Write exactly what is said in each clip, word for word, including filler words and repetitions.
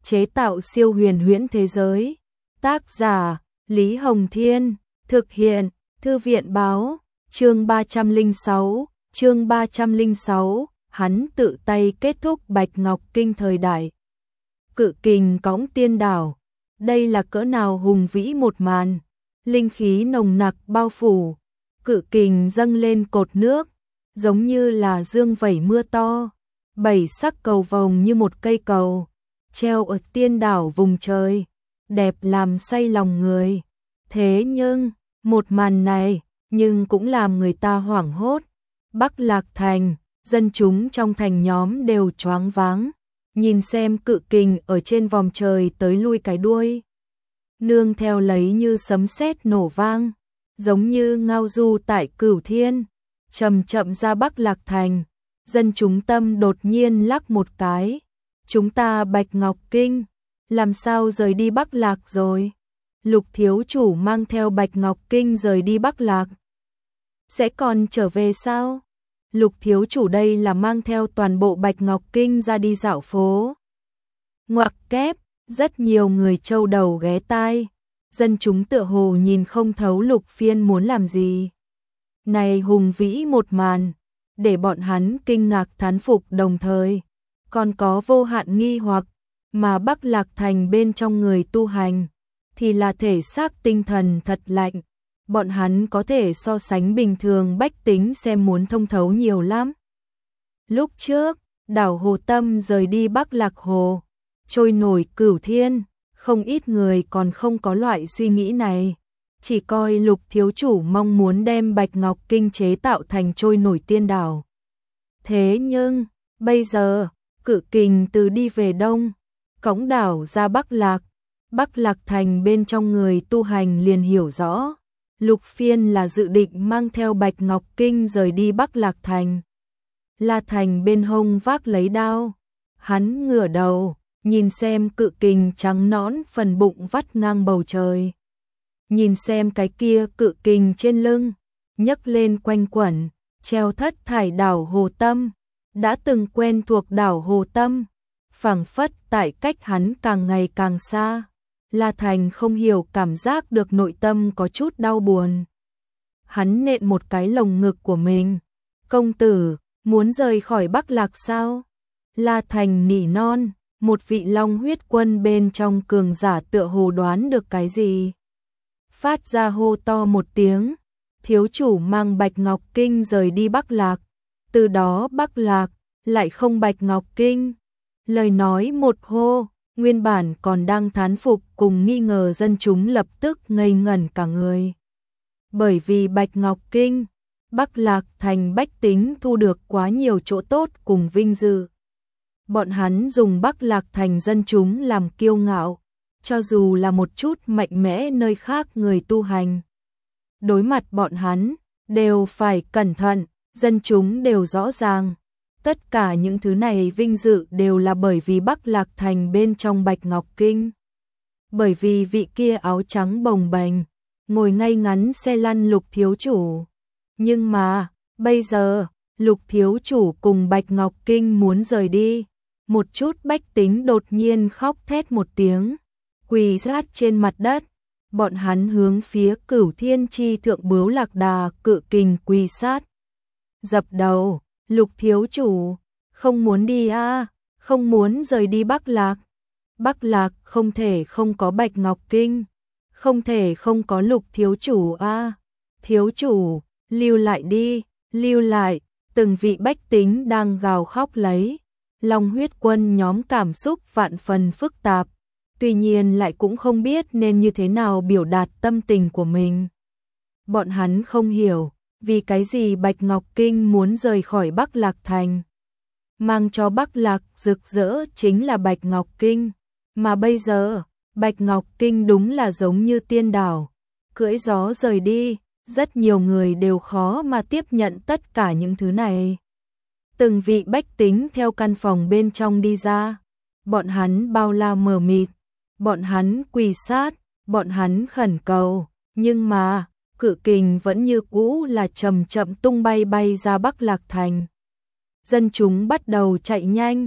chế tạo siêu huyền huyễn thế giới. Tác giả Lý Hồng Thiên, thực hiện Thư viện báo, chương ba trăm lẻ sáu, chương ba trăm lẻ sáu, hắn tự tay kết thúc Bạch Ngọc Kinh thời đại. Cự kình cõng tiên đảo, đây là cỡ nào hùng vĩ một màn, linh khí nồng nặc bao phủ, cự kình dâng lên cột nước, giống như là dương vẩy mưa to, bảy sắc cầu vồng như một cây cầu, treo ở tiên đảo vùng trời, đẹp làm say lòng người. Thế nhưng, một màn này, nhưng cũng làm người ta hoảng hốt. Bắc Lạc Thành, dân chúng trong thành nhóm đều choáng váng, nhìn xem cự kình ở trên vòm trời tới lui cái đuôi. Nương theo lấy như sấm sét nổ vang, giống như ngao du tại cửu thiên, chậm chậm ra Bắc Lạc Thành, dân chúng tâm đột nhiên lắc một cái. Chúng ta Bạch Ngọc Kinh, làm sao rời đi Bắc Lạc rồi? Lục thiếu chủ mang theo Bạch Ngọc Kinh rời đi Bắc Lạc. Sẽ còn trở về sao? Lục thiếu chủ đây là mang theo toàn bộ Bạch Ngọc Kinh ra đi dạo phố. Ngoặc kép, rất nhiều người châu đầu ghé tai, dân chúng tựa hồ nhìn không thấu Lục Phiên muốn làm gì. Này hùng vĩ một màn, để bọn hắn kinh ngạc thán phục đồng thời, còn có vô hạn nghi hoặc, mà Bắc Lạc Thành bên trong người tu hành, thì là thể xác tinh thần thật lạnh, bọn hắn có thể so sánh bình thường bách tính xem muốn thông thấu nhiều lắm. Lúc trước, đảo Hồ Tâm rời đi Bắc Lạc Hồ, trôi nổi cửu thiên, không ít người còn không có loại suy nghĩ này, chỉ coi Lục thiếu chủ mong muốn đem Bạch Ngọc Kinh chế tạo thành trôi nổi tiên đảo. Thế nhưng, bây giờ, cự kình từ đi về đông, cõng đảo ra Bắc Lạc, Bắc Lạc Thành bên trong người tu hành liền hiểu rõ, Lục Phiên là dự định mang theo Bạch Ngọc Kinh rời đi Bắc Lạc Thành. La Thành bên hông vác lấy đao, hắn ngửa đầu, nhìn xem cự kình trắng nõn phần bụng vắt ngang bầu trời. Nhìn xem cái kia cự kình trên lưng, nhấc lên quanh quẩn, treo thất thải đảo Hồ Tâm, đã từng quen thuộc đảo Hồ Tâm, phảng phất tại cách hắn càng ngày càng xa. La Thành không hiểu cảm giác được nội tâm có chút đau buồn. Hắn nện một cái lồng ngực của mình. Công tử, muốn rời khỏi Bắc Lạc sao? La Thành nỉ non, một vị long huyết quân bên trong cường giả tựa hồ đoán được cái gì. Phát ra hô to một tiếng, thiếu chủ mang Bạch Ngọc Kinh rời đi Bắc Lạc. Từ đó Bắc Lạc, lại không Bạch Ngọc Kinh. Lời nói một hô, nguyên bản còn đang thán phục cùng nghi ngờ dân chúng lập tức ngây ngẩn cả người. Bởi vì Bạch Ngọc Kinh, Bắc Lạc Thành bách tính thu được quá nhiều chỗ tốt cùng vinh dự. Bọn hắn dùng Bắc Lạc Thành dân chúng làm kiêu ngạo, cho dù là một chút mạnh mẽ nơi khác người tu hành. Đối mặt bọn hắn, đều phải cẩn thận, dân chúng đều rõ ràng. Tất cả những thứ này vinh dự đều là bởi vì Bắc Lạc Thành bên trong Bạch Ngọc Kinh. Bởi vì vị kia áo trắng bồng bềnh, ngồi ngay ngắn xe lăn Lục thiếu chủ. Nhưng mà, bây giờ, Lục thiếu chủ cùng Bạch Ngọc Kinh muốn rời đi. Một chút bách tính đột nhiên khóc thét một tiếng, quỳ sát trên mặt đất. Bọn hắn hướng phía Cửu Thiên Chi thượng bướu Lạc Đà cự kình quỳ sát. Dập đầu. Lục thiếu chủ, không muốn đi a, à, không muốn rời đi Bắc Lạc. Bắc Lạc không thể không có Bạch Ngọc Kinh, không thể không có Lục thiếu chủ a. À. Thiếu chủ, lưu lại đi, lưu lại. Từng vị bách tính đang gào khóc lấy. Long huyết quân nhóm cảm xúc vạn phần phức tạp, tuy nhiên lại cũng không biết nên như thế nào biểu đạt tâm tình của mình. Bọn hắn không hiểu vì cái gì Bạch Ngọc Kinh muốn rời khỏi Bắc Lạc Thành. Mang cho Bắc Lạc rực rỡ chính là Bạch Ngọc Kinh, mà bây giờ, Bạch Ngọc Kinh đúng là giống như tiên đảo, cưỡi gió rời đi, rất nhiều người đều khó mà tiếp nhận tất cả những thứ này. Từng vị bách tính theo căn phòng bên trong đi ra, bọn hắn bao la mờ mịt, bọn hắn quỳ sát, bọn hắn khẩn cầu, nhưng mà cự kình vẫn như cũ là chậm chậm tung bay bay ra Bắc Lạc Thành. Dân chúng bắt đầu chạy nhanh,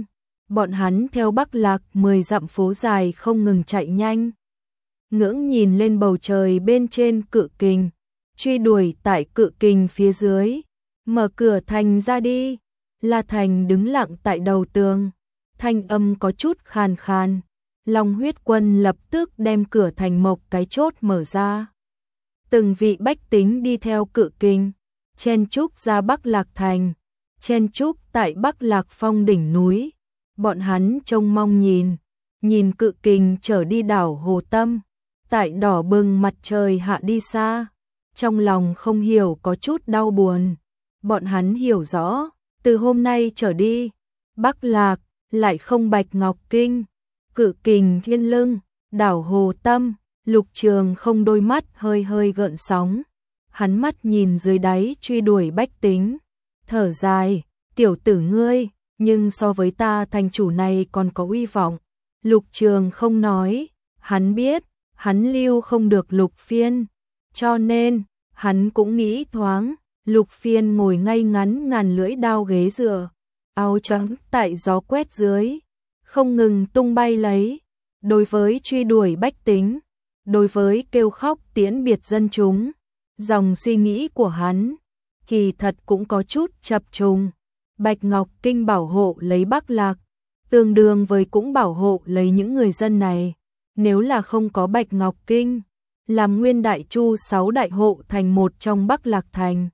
Bọn hắn theo Bắc Lạc mười dặm phố dài không ngừng chạy nhanh. Ngưỡng nhìn lên bầu trời bên trên Cự Kình, truy đuổi tại Cự Kình phía dưới. Mở cửa thành ra đi. La Thành đứng lặng tại đầu tường, thanh âm có chút khàn khàn. Long Huyết Quân lập tức đem cửa thành mộc cái chốt mở ra. Từng vị bách tính đi theo Cự Kình, chen chúc ra Bắc Lạc thành, chen chúc tại Bắc Lạc Phong đỉnh núi. Bọn hắn trông mong nhìn, nhìn Cự Kình trở đi đảo Hồ Tâm, tại đỏ bừng mặt trời hạ đi xa, trong lòng không hiểu có chút đau buồn. Bọn hắn hiểu rõ, từ hôm nay trở đi, Bắc Lạc lại không Bạch Ngọc Kinh, Cự Kình thiên lưng, đảo Hồ Tâm. Lục Trường không đôi mắt hơi hơi gợn sóng, hắn mắt nhìn dưới đáy truy đuổi bách tính, thở dài, tiểu tử ngươi, nhưng so với ta thành chủ này còn có uy vọng. Lục Trường không nói, hắn biết, hắn lưu không được Lục Phiên, cho nên, hắn cũng nghĩ thoáng. Lục Phiên ngồi ngay ngắn ngàn lưỡi đao ghế dựa, áo trắng tại gió quét dưới, không ngừng tung bay lấy. Đối với truy đuổi bách tính, đối với kêu khóc tiễn biệt dân chúng, dòng suy nghĩ của hắn kỳ thật cũng có chút chập trùng. Bạch Ngọc Kinh bảo hộ lấy Bắc Lạc, tương đương với cũng bảo hộ lấy những người dân này. Nếu là không có Bạch Ngọc Kinh, làm nguyên Đại Chu sáu đại hộ thành một trong Bắc Lạc thành,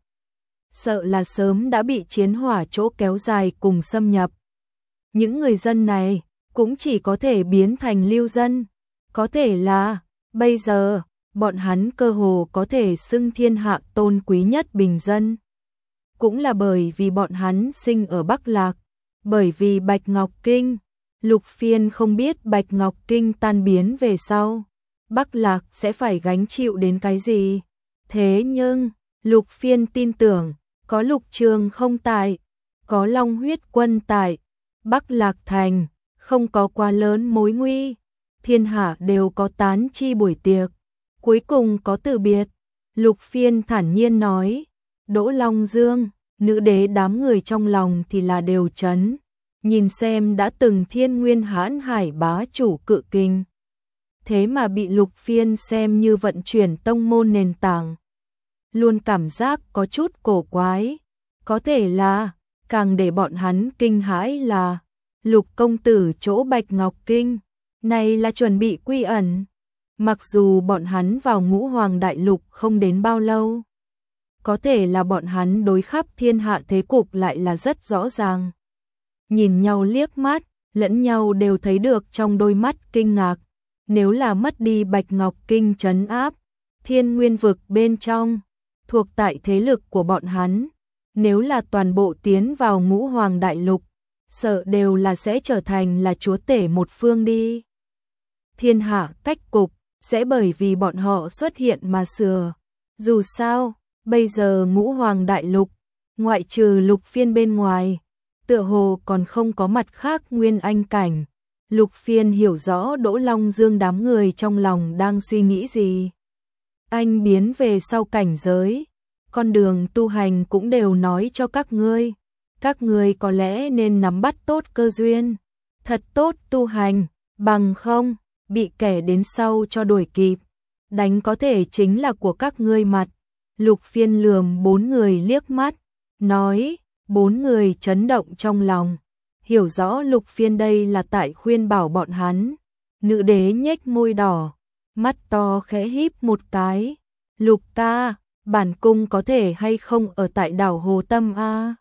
sợ là sớm đã bị chiến hỏa chỗ kéo dài cùng xâm nhập. Những người dân này cũng chỉ có thể biến thành lưu dân, có thể là bây giờ bọn hắn cơ hồ có thể xưng thiên hạ tôn quý nhất bình dân. Cũng là bởi vì bọn hắn sinh ở Bắc Lạc, bởi vì Bạch Ngọc Kinh. Lục Phiên không biết Bạch Ngọc Kinh tan biến về sau, Bắc Lạc sẽ phải gánh chịu đến cái gì. Thế nhưng, Lục Phiên tin tưởng, có Lục Trường không tại, có Long Huyết Quân tại, Bắc Lạc thành không có quá lớn mối nguy. Thiên hạ đều có tán chi buổi tiệc, cuối cùng có từ biệt. Lục Phiên thản nhiên nói, Đỗ Long Dương, nữ đế đám người trong lòng thì là đều chấn. Nhìn xem đã từng thiên nguyên hãn hải bá chủ Cự Kình, thế mà bị Lục Phiên xem như vận chuyển tông môn nền tảng. Luôn cảm giác có chút cổ quái, có thể là, càng để bọn hắn kinh hãi là, Lục công tử chỗ Bạch Ngọc Kinh, này là chuẩn bị quy ẩn. Mặc dù bọn hắn vào Ngũ Hoàng Đại Lục không đến bao lâu, có thể là bọn hắn đối khắp thiên hạ thế cục lại là rất rõ ràng. Nhìn nhau liếc mắt, lẫn nhau đều thấy được trong đôi mắt kinh ngạc. Nếu là mất đi Bạch Ngọc Kinh trấn áp, thiên nguyên vực bên trong, thuộc tại thế lực của bọn hắn, nếu là toàn bộ tiến vào Ngũ Hoàng Đại Lục, sợ đều là sẽ trở thành là chúa tể một phương đi. Thiên hạ cách cục, sẽ bởi vì bọn họ xuất hiện mà sửa. Dù sao, bây giờ Ngũ Hoàng Đại Lục, ngoại trừ Lục Phiên bên ngoài, tựa hồ còn không có mặt khác nguyên anh cảnh. Lục Phiên hiểu rõ Đỗ Long Dương đám người trong lòng đang suy nghĩ gì. Anh biến về sau cảnh giới, con đường tu hành cũng đều nói cho các ngươi. Các ngươi có lẽ nên nắm bắt tốt cơ duyên, thật tốt tu hành, bằng không, bị kẻ đến sau cho đuổi kịp, đánh có thể chính là của các ngươi mặt. Lục Phiên lườm bốn người liếc mắt, nói, bốn người chấn động trong lòng, hiểu rõ Lục Phiên đây là tại khuyên bảo bọn hắn. Nữ đế nhếch môi đỏ, mắt to khẽ híp một cái, Lục ca, bản cung có thể hay không ở tại đảo Hồ Tâm a?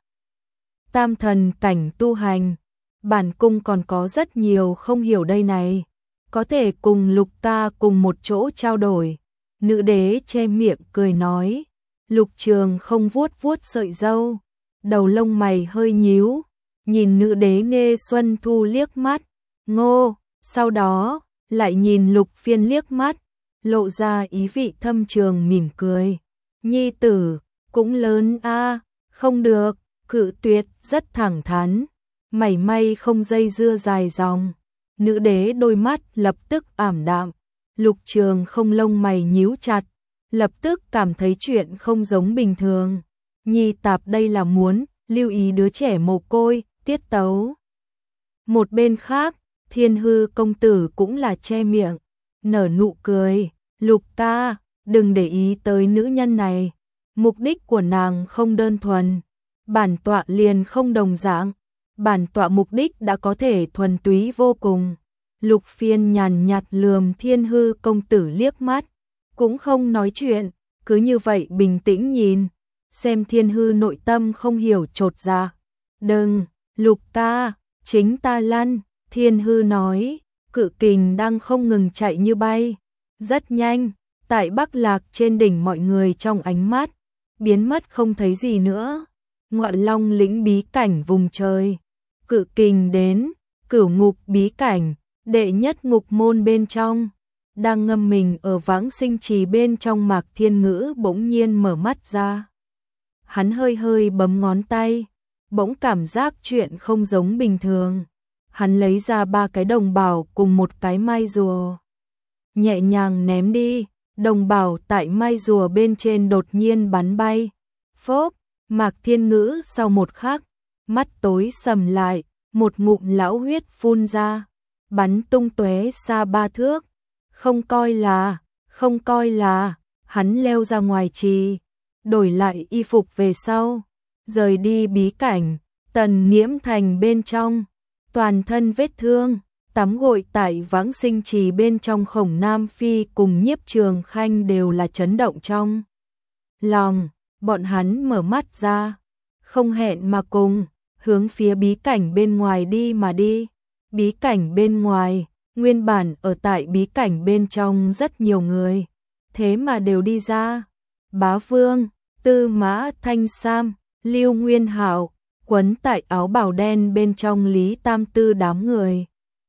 Tam thần cảnh tu hành, bản cung còn có rất nhiều không hiểu đây này, có thể cùng Lục ca cùng một chỗ trao đổi. Nữ đế che miệng cười nói. Lục Trường không vuốt vuốt sợi râu, đầu lông mày hơi nhíu, nhìn nữ đế Nghê Xuân Thu liếc mắt, ngô, sau đó lại nhìn Lục Phiên liếc mắt, lộ ra ý vị thâm trường mỉm cười. Nhi tử, cũng lớn a, không được, cự tuyệt, rất thẳng thắn, mảy may không dây dưa dài dòng. Nữ đế đôi mắt lập tức ảm đạm, Lục Trường không lông mày nhíu chặt, lập tức cảm thấy chuyện không giống bình thường. Nhi tạp đây là muốn lưu ý đứa trẻ mồ côi, tiết tấu Một bên khác, Thiên Hư công tử cũng là che miệng, nở nụ cười, Lục ca, đừng để ý tới nữ nhân này, mục đích của nàng không đơn thuần, bản tọa liền không đồng dạng, bản tọa mục đích đã có thể thuần túy vô cùng. Lục Phiên nhàn nhạt lườm Thiên Hư công tử liếc mắt, cũng không nói chuyện, cứ như vậy bình tĩnh nhìn, xem Thiên Hư nội tâm không hiểu chột dạ. Đừng, Lục ca, chính ta lăn, Thiên Hư nói, cự kình đang không ngừng chạy như bay, rất nhanh, tại Bắc Lạc trên đỉnh mọi người trong ánh mắt, biến mất không thấy gì nữa. Ngọa Long lĩnh bí cảnh vùng trời, cự kình đến, cửu ngục bí cảnh, đệ nhất ngục môn bên trong, đang ngâm mình ở vãng sinh trì bên trong. Mạc Thiên Ngữ bỗng nhiên mở mắt ra. Hắn hơi hơi bấm ngón tay, bỗng cảm giác chuyện không giống bình thường. Hắn lấy ra ba cái đồng bảo cùng một cái mai rùa, nhẹ nhàng ném đi, đồng bảo tại mai rùa bên trên đột nhiên bắn bay. Phốp, Mạc Thiên Ngữ sau một khắc, mắt tối sầm lại, một ngụm lão huyết phun ra, bắn tung tóe xa ba thước. Không coi là, không coi là, hắn leo ra ngoài trì, đổi lại y phục về sau, rời đi bí cảnh. Tần Nghiễm Thành bên trong, toàn thân vết thương, tắm gội tại vãng sinh trì bên trong. Khổng Nam Phi cùng Nhiếp Trường Khanh đều là chấn động trong lòng, bọn hắn mở mắt ra, không hẹn mà cùng, hướng phía bí cảnh bên ngoài đi mà đi. Bí cảnh bên ngoài, nguyên bản ở tại bí cảnh bên trong rất nhiều người, thế mà đều đi ra. Bá Vương, Tư Mã Thanh Sam, Lưu Nguyên Hạo, quấn tại áo bào đen bên trong Lý Tam Tư đám người,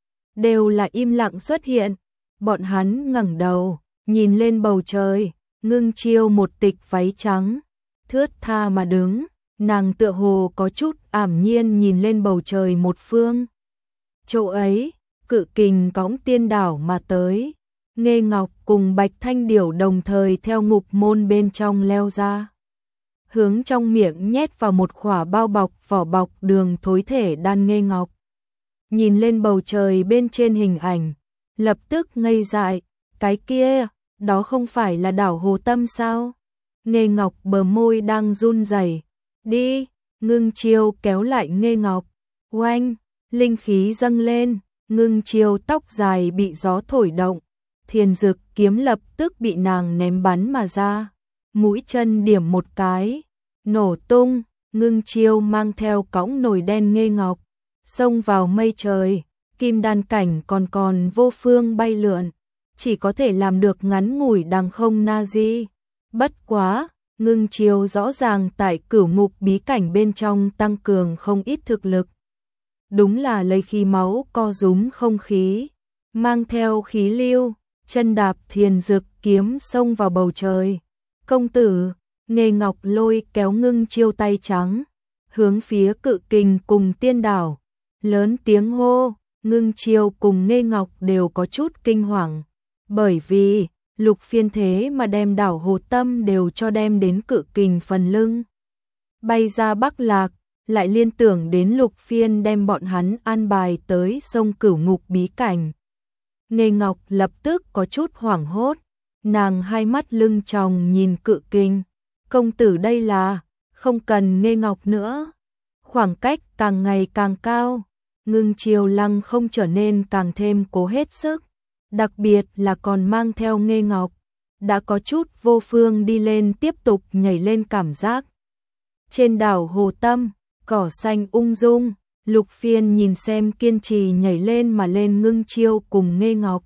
đều là im lặng xuất hiện. Bọn hắn ngẩng đầu, nhìn lên bầu trời, Ngưng Chiêu một tịch váy trắng, thướt tha mà đứng, nàng tựa hồ có chút ảm nhiên nhìn lên bầu trời một phương. Chỗ ấy, cự kình cõng tiên đảo mà tới, Nghê Ngọc cùng Bạch Thanh Điểu đồng thời theo ngục môn bên trong leo ra, hướng trong miệng nhét vào một khỏa bao bọc vỏ bọc đường thối thể đan. Nghê Ngọc nhìn lên bầu trời bên trên hình ảnh, lập tức ngây dại, cái kia, đó không phải là đảo Hồ Tâm sao? Nghê Ngọc bờ môi đang run rẩy. Đi, Ngưng Chiêu kéo lại Nghê Ngọc, oanh, linh khí dâng lên, Ngưng Chiêu tóc dài bị gió thổi động, thiền dực kiếm lập tức bị nàng ném bắn mà ra, mũi chân điểm một cái, nổ tung. Ngưng Chiêu mang theo cõng nồi đen Nghê Ngọc, xông vào mây trời, kim đan cảnh còn còn vô phương bay lượn, chỉ có thể làm được ngắn ngủi đằng không na di. Bất quá, Ngưng Chiêu rõ ràng tại cửu ngục bí cảnh bên trong tăng cường không ít thực lực. Đúng là lấy khí máu co rúm không khí, mang theo khí lưu, chân đạp thiền dực kiếm xông vào bầu trời. Công tử, Nghê Ngọc lôi kéo Ngưng Chiêu tay trắng, hướng phía cự kình cùng tiên đảo, lớn tiếng hô. Ngưng Chiêu cùng Nghê Ngọc đều có chút kinh hoàng, bởi vì Lục Phiên thế mà đem đảo Hồ Tâm đều cho đem đến cự kình phần lưng. Bay ra Bắc Lạc, lại liên tưởng đến Lục Phiên đem bọn hắn an bài tới sông cửu ngục bí cảnh. Nghê Ngọc lập tức có chút hoảng hốt, nàng hai mắt lưng tròng nhìn cự kình. Công tử đây là, không cần Nghê Ngọc nữa. Khoảng cách càng ngày càng cao, Ngưng Chiêu lăng không trở nên càng thêm cố hết sức, đặc biệt là còn mang theo Nghê Ngọc, đã có chút vô phương đi lên tiếp tục nhảy lên cảm giác. Trên đảo Hồ Tâm, cỏ xanh ung dung, Lục Phiên nhìn xem kiên trì nhảy lên mà lên Ngưng Chiêu cùng Nghê Ngọc,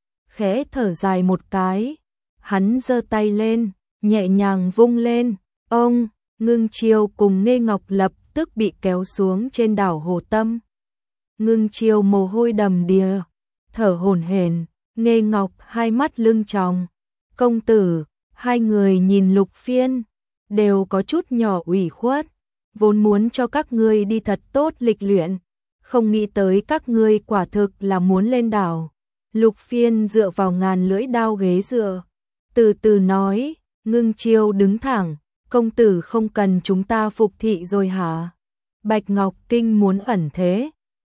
khẽ thở dài một cái, hắn giơ tay lên, nhẹ nhàng vung lên, ông, Ngưng Chiêu cùng Nghê Ngọc lập tức bị kéo xuống trên đảo Hồ Tâm. Ngưng Chiêu mồ hôi đầm đìa, thở hổn hển, Nghê Ngọc hai mắt lưng tròng. Công tử, hai người nhìn Lục Phiên, đều có chút nhỏ ủy khuất, vốn muốn cho các ngươi đi thật tốt lịch luyện, không nghĩ tới các ngươi quả thực là muốn lên đảo. Lục Phiên dựa vào ngàn lưỡi đao ghế dựa, từ từ nói. Ngưng Chiêu đứng thẳng, công tử không cần chúng ta phục thị rồi hả? Bạch Ngọc Kinh muốn ẩn thế,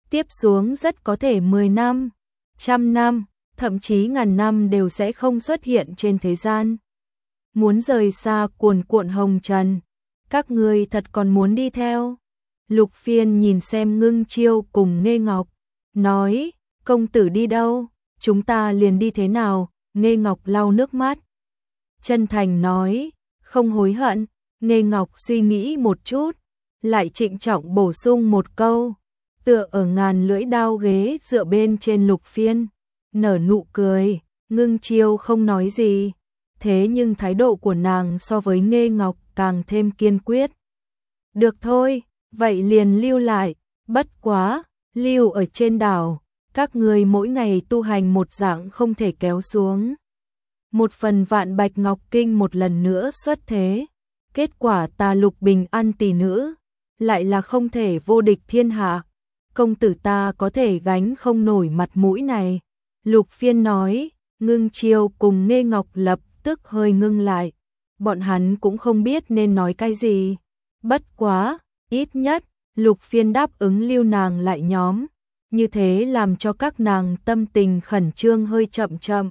tiếp xuống rất có thể mười năm, trăm năm, thậm chí ngàn năm đều sẽ không xuất hiện trên thế gian. Muốn rời xa cuồn cuộn hồng trần, các ngươi thật còn muốn đi theo? Lục Phiên nhìn xem Ngưng Chiêu cùng Nghê Ngọc, nói, công tử đi đâu, chúng ta liền đi thế nào? Nghê Ngọc lau nước mắt, chân thành nói, không hối hận. Nghê Ngọc suy nghĩ một chút, lại trịnh trọng bổ sung một câu, tựa ở ngàn lưỡi đao ghế dựa bên trên Lục Phiên, nở nụ cười. Ngưng Chiêu không nói gì, thế nhưng thái độ của nàng so với Nghê Ngọc càng thêm kiên quyết. Được thôi, vậy liền lưu lại, bất quá, lưu ở trên đảo, các người mỗi ngày tu hành một dạng không thể kéo xuống. Một phần Vạn Bạch Ngọc Kinh một lần nữa xuất thế, kết quả ta Lục Bình An tỷ nữ, lại là không thể vô địch thiên hạ. Công tử ta có thể gánh không nổi mặt mũi này. Lục Phiên nói. Ngưng Chiêu cùng Nghê Ngọc lập tức hơi ngưng lại, bọn hắn cũng không biết nên nói cái gì. Bất quá, ít nhất, Lục Phiên đáp ứng lưu nàng lại nhóm, như thế làm cho các nàng tâm tình khẩn trương hơi chậm chậm.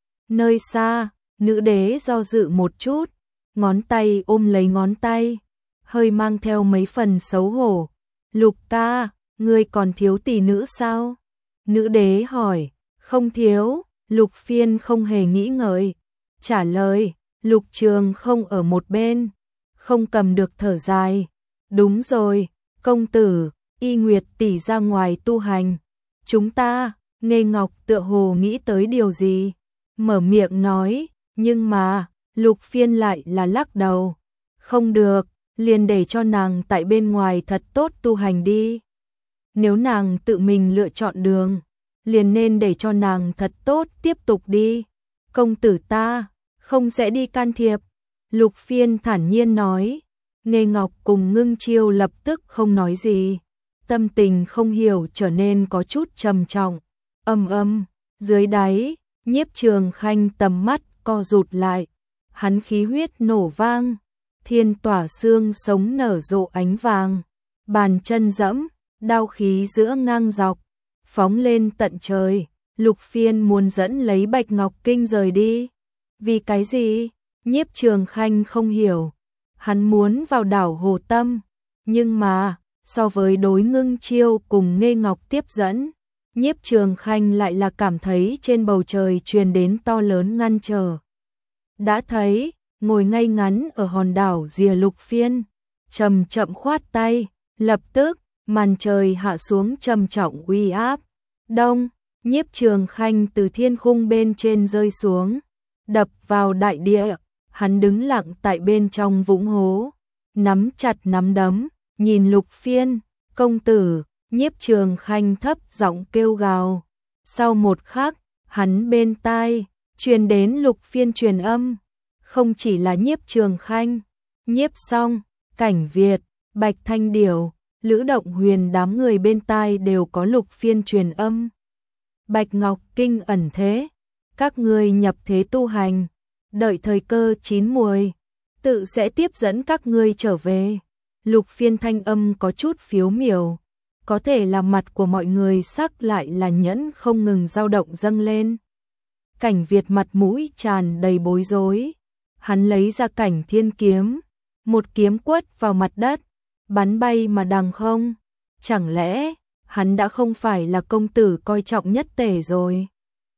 Nơi xa, nữ đế do dự một chút, ngón tay ôm lấy ngón tay, hơi mang theo mấy phần xấu hổ. Lục ca, ngươi còn thiếu tỷ nữ sao? Nữ đế hỏi. Không thiếu. Lục Phiên không hề nghĩ ngợi, trả lời. Lục Trường không ở một bên, không cầm được thở dài. Đúng rồi, công tử, Y Nguyệt tỷ ra ngoài tu hành. Chúng ta, Nghê Ngọc tựa hồ nghĩ tới điều gì, mở miệng nói, nhưng mà, Lục Phiên lại là lắc đầu. Không được, liền để cho nàng tại bên ngoài thật tốt tu hành đi. Nếu nàng tự mình lựa chọn đường, liền nên để cho nàng thật tốt tiếp tục đi. Công tử ta, không sẽ đi can thiệp. Lục Phiên thản nhiên nói. Nghê Ngọc cùng Ngưng Chiêu lập tức không nói gì. Tâm tình không hiểu trở nên có chút trầm trọng. Âm âm, dưới đáy, Nhiếp Trường Khanh tầm mắt co rụt lại. Hắn khí huyết nổ vang, thiên tỏa xương sống nở rộ ánh vàng. Bàn chân dẫm, đao khí giữa ngang dọc, phóng lên tận trời. Lục Phiên muốn dẫn lấy Bạch Ngọc Kinh rời đi. Vì cái gì? Nhiếp Trường Khanh không hiểu. Hắn muốn vào đảo Hồ Tâm, nhưng mà, so với đối Ngưng Chiêu cùng Nghê Ngọc tiếp dẫn, Nhiếp Trường Khanh lại là cảm thấy trên bầu trời truyền đến to lớn ngăn trở. Đã thấy, ngồi ngay ngắn ở hòn đảo rìa Lục Phiên, chậm chậm khoát tay, lập tức, màn trời hạ xuống trầm trọng uy áp. Đông, Nhiếp Trường Khanh từ thiên khung bên trên rơi xuống, đập vào đại địa. Hắn đứng lặng tại bên trong vũng hố, nắm chặt nắm đấm, nhìn Lục Phiên. Công tử, Nhiếp Trường Khanh thấp giọng kêu gào. Sau một khắc, hắn bên tai truyền đến Lục Phiên truyền âm. Không chỉ là Nhiếp Trường Khanh, Nhiếp Song, Cảnh Việt, Bạch Thanh Điểu, Lữ Động Huyền đám người bên tai đều có Lục Phiên truyền âm. Bạch Ngọc Kinh ẩn thế, các ngươi nhập thế tu hành, đợi thời cơ chín muồi, tự sẽ tiếp dẫn các ngươi trở về. Lục Phiên thanh âm có chút phiếu miểu, có thể là mặt của mọi người sắc lại là nhẫn không ngừng dao động dâng lên. Cảnh Việt mặt mũi tràn đầy bối rối, hắn lấy ra Cảnh Thiên kiếm, một kiếm quất vào mặt đất, bắn bay mà đằng không. Chẳng lẽ hắn đã không phải là công tử coi trọng nhất tể rồi?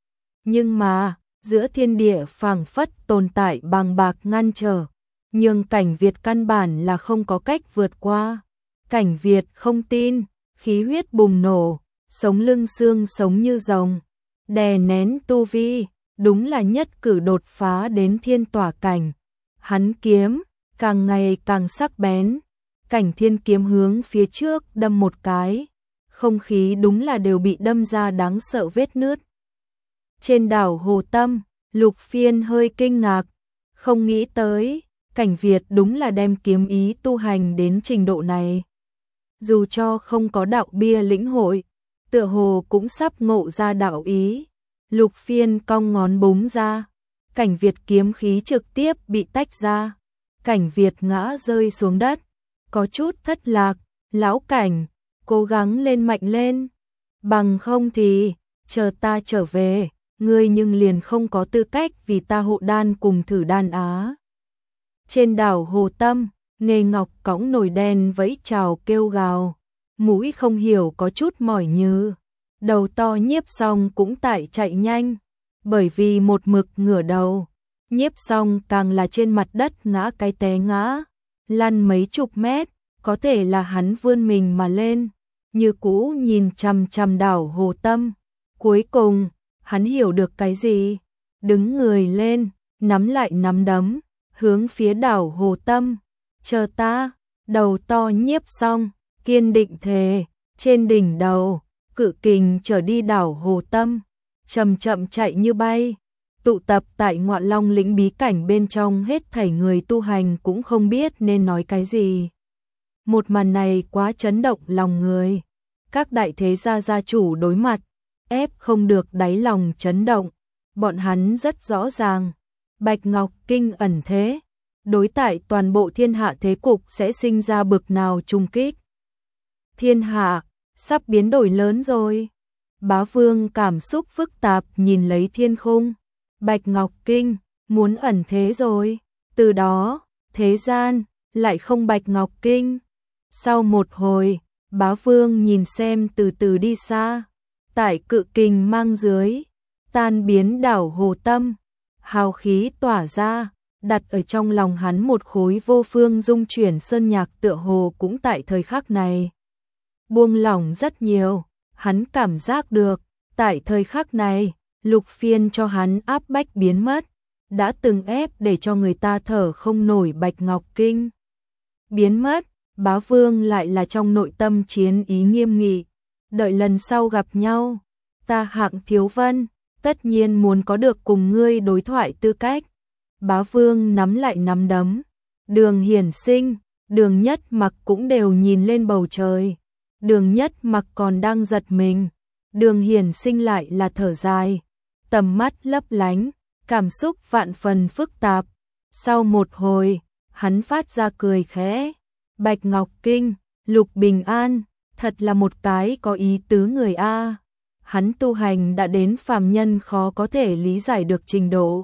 Nhưng mà, giữa thiên địa phảng phất tồn tại bàng bạc ngăn trở, nhưng Cảnh Việt căn bản là không có cách vượt qua. Cảnh Việt không tin, khí huyết bùng nổ, sống lưng xương sống như rồng, đè nén tu vi, đúng là nhất cử đột phá đến thiên tỏa cảnh. Hắn kiếm, càng ngày càng sắc bén, Cảnh Thiên kiếm hướng phía trước đâm một cái, không khí đúng là đều bị đâm ra đáng sợ vết nứt. Trên đảo Hồ Tâm, Lục Phiên hơi kinh ngạc, không nghĩ tới, Cảnh Việt đúng là đem kiếm ý tu hành đến trình độ này. Dù cho không có đạo bia lĩnh hội, tựa hồ cũng sắp ngộ ra đạo ý. Lục Phiên cong ngón búng ra, Cảnh Việt kiếm khí trực tiếp bị tách ra. Cảnh Việt ngã rơi xuống đất, có chút thất lạc. Lão Cảnh, cố gắng lên mạnh lên. Bằng không thì, chờ ta trở về, ngươi nhưng liền không có tư cách vì ta hộ đan cùng thử đan á. Trên đảo Hồ Tâm, Nghê Ngọc cõng nồi đen vẫy chào kêu gào, mũi không hiểu có chút mỏi nhừ, đầu to Nhiếp Song cũng tại chạy nhanh, bởi vì một mực ngửa đầu, Nhiếp Song càng là trên mặt đất ngã cái té ngã, lăn mấy chục mét, có thể là hắn vươn mình mà lên, như cũ nhìn chằm chằm đảo Hồ Tâm. Cuối cùng, hắn hiểu được cái gì, đứng người lên, nắm lại nắm đấm, hướng phía đảo Hồ Tâm, chờ ta, đầu to Nhiếp Song, kiên định thề, trên đỉnh đầu, cự kình trở đi đảo Hồ Tâm, chậm chậm chạy như bay, tụ tập tại Ngọa Long lĩnh bí cảnh bên trong hết thảy người tu hành cũng không biết nên nói cái gì. Một màn này quá chấn động lòng người, các đại thế gia gia chủ đối mặt, ép không được đáy lòng chấn động, bọn hắn rất rõ ràng, Bạch Ngọc Kinh ẩn thế, đối tại toàn bộ thiên hạ thế cục sẽ sinh ra bực nào trùng kích. Thiên hạ, sắp biến đổi lớn rồi. Bá Vương cảm xúc phức tạp nhìn lấy thiên khung, Bạch Ngọc Kinh, muốn ẩn thế rồi, từ đó, thế gian, lại không Bạch Ngọc Kinh. Sau một hồi, Bá Vương nhìn xem từ từ đi xa, tại cự kình mang dưới, tan biến đảo Hồ Tâm, hào khí tỏa ra, đặt ở trong lòng hắn một khối vô phương dung chuyển sơn nhạc tựa hồ cũng tại thời khắc này. Buông lỏng rất nhiều, hắn cảm giác được, tại thời khắc này, Lục Phiên cho hắn áp bách biến mất, đã từng ép để cho người ta thở không nổi Bạch Ngọc Kinh. Biến mất, Bá Vương lại là trong nội tâm chiến ý nghiêm nghị, đợi lần sau gặp nhau, ta Hạng Thiếu Vân, tất nhiên muốn có được cùng ngươi đối thoại tư cách. Bá Vương nắm lại nắm đấm, Đường Hiển Sinh, Đường Nhất Mặc cũng đều nhìn lên bầu trời. Đường Nhất Mặc còn đang giật mình, Đường Hiển Sinh lại là thở dài, tầm mắt lấp lánh, cảm xúc vạn phần phức tạp. Sau một hồi, hắn phát ra cười khẽ, Bạch Ngọc Kinh, Lục Bình An, thật là một cái có ý tứ người a. Hắn tu hành đã đến phàm nhân khó có thể lý giải được trình độ.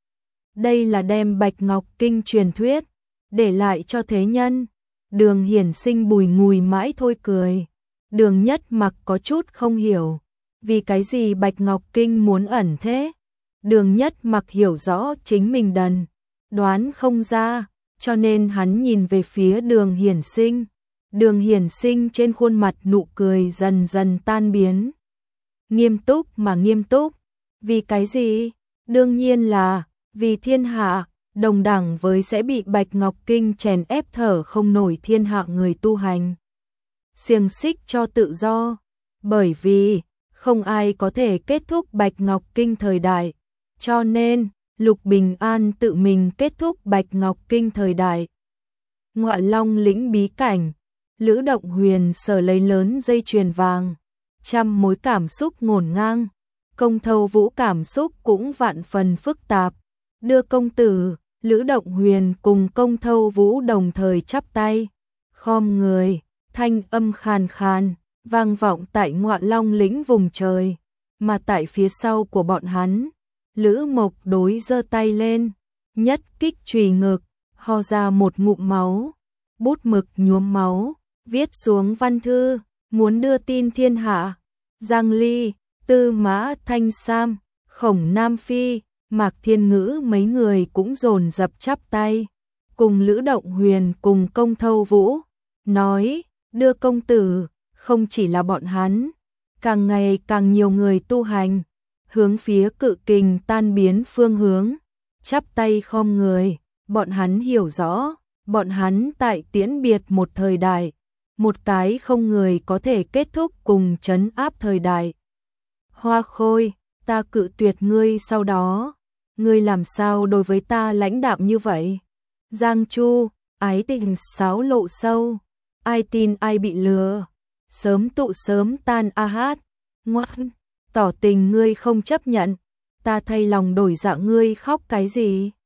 Đây là đem Bạch Ngọc Kinh truyền thuyết, để lại cho thế nhân. Đường Hiển Sinh bùi ngùi mãi thôi cười. Đường Nhất Mặc có chút không hiểu, vì cái gì Bạch Ngọc Kinh muốn ẩn thế. Đường Nhất Mặc hiểu rõ chính mình đần, đoán không ra, cho nên hắn nhìn về phía Đường Hiển Sinh. Đường Hiển Sinh trên khuôn mặt nụ cười dần dần tan biến. Nghiêm túc mà nghiêm túc, vì cái gì? Đương nhiên là vì thiên hạ, đồng đẳng với sẽ bị Bạch Ngọc Kinh chèn ép thở không nổi thiên hạ người tu hành. Xiềng xích cho tự do, bởi vì không ai có thể kết thúc Bạch Ngọc Kinh thời đại, cho nên Lục Bình An tự mình kết thúc Bạch Ngọc Kinh thời đại. Ngọa Long lĩnh bí cảnh, Lữ Động Huyền sở lấy lớn dây chuyền vàng, trăm mối cảm xúc ngổn ngang, Công Thâu Vũ cảm xúc cũng vạn phần phức tạp. Đưa công tử, Lữ Động Huyền cùng Công Thâu Vũ đồng thời chắp tay, khom người, thanh âm khàn khàn, vang vọng tại Ngọa Long lĩnh vùng trời, mà tại phía sau của bọn hắn, Lữ Mộc đối giơ tay lên, nhất kích chùy ngực, ho ra một ngụm máu, bút mực nhuốm máu, viết xuống văn thư, muốn đưa tin thiên hạ. Giang Ly, Tư Mã Thanh Sam, Khổng Nam Phi, Mạc Thiên Ngữ mấy người cũng dồn dập chắp tay, cùng Lữ Động Huyền cùng Công Thâu Vũ, nói, đưa công tử, không chỉ là bọn hắn, càng ngày càng nhiều người tu hành, hướng phía cự kình tan biến phương hướng, chắp tay khom người, bọn hắn hiểu rõ, bọn hắn tại tiễn biệt một thời đại, một cái không người có thể kết thúc cùng trấn áp thời đại. Hoa Khôi, ta cự tuyệt ngươi sau đó, ngươi làm sao đối với ta lãnh đạm như vậy? Giang Chu, ái tình sáo lộ sâu, ai tin ai bị lừa, sớm tụ sớm tan a hát, ngoan, tỏ tình ngươi không chấp nhận, ta thay lòng đổi dạ ngươi khóc cái gì?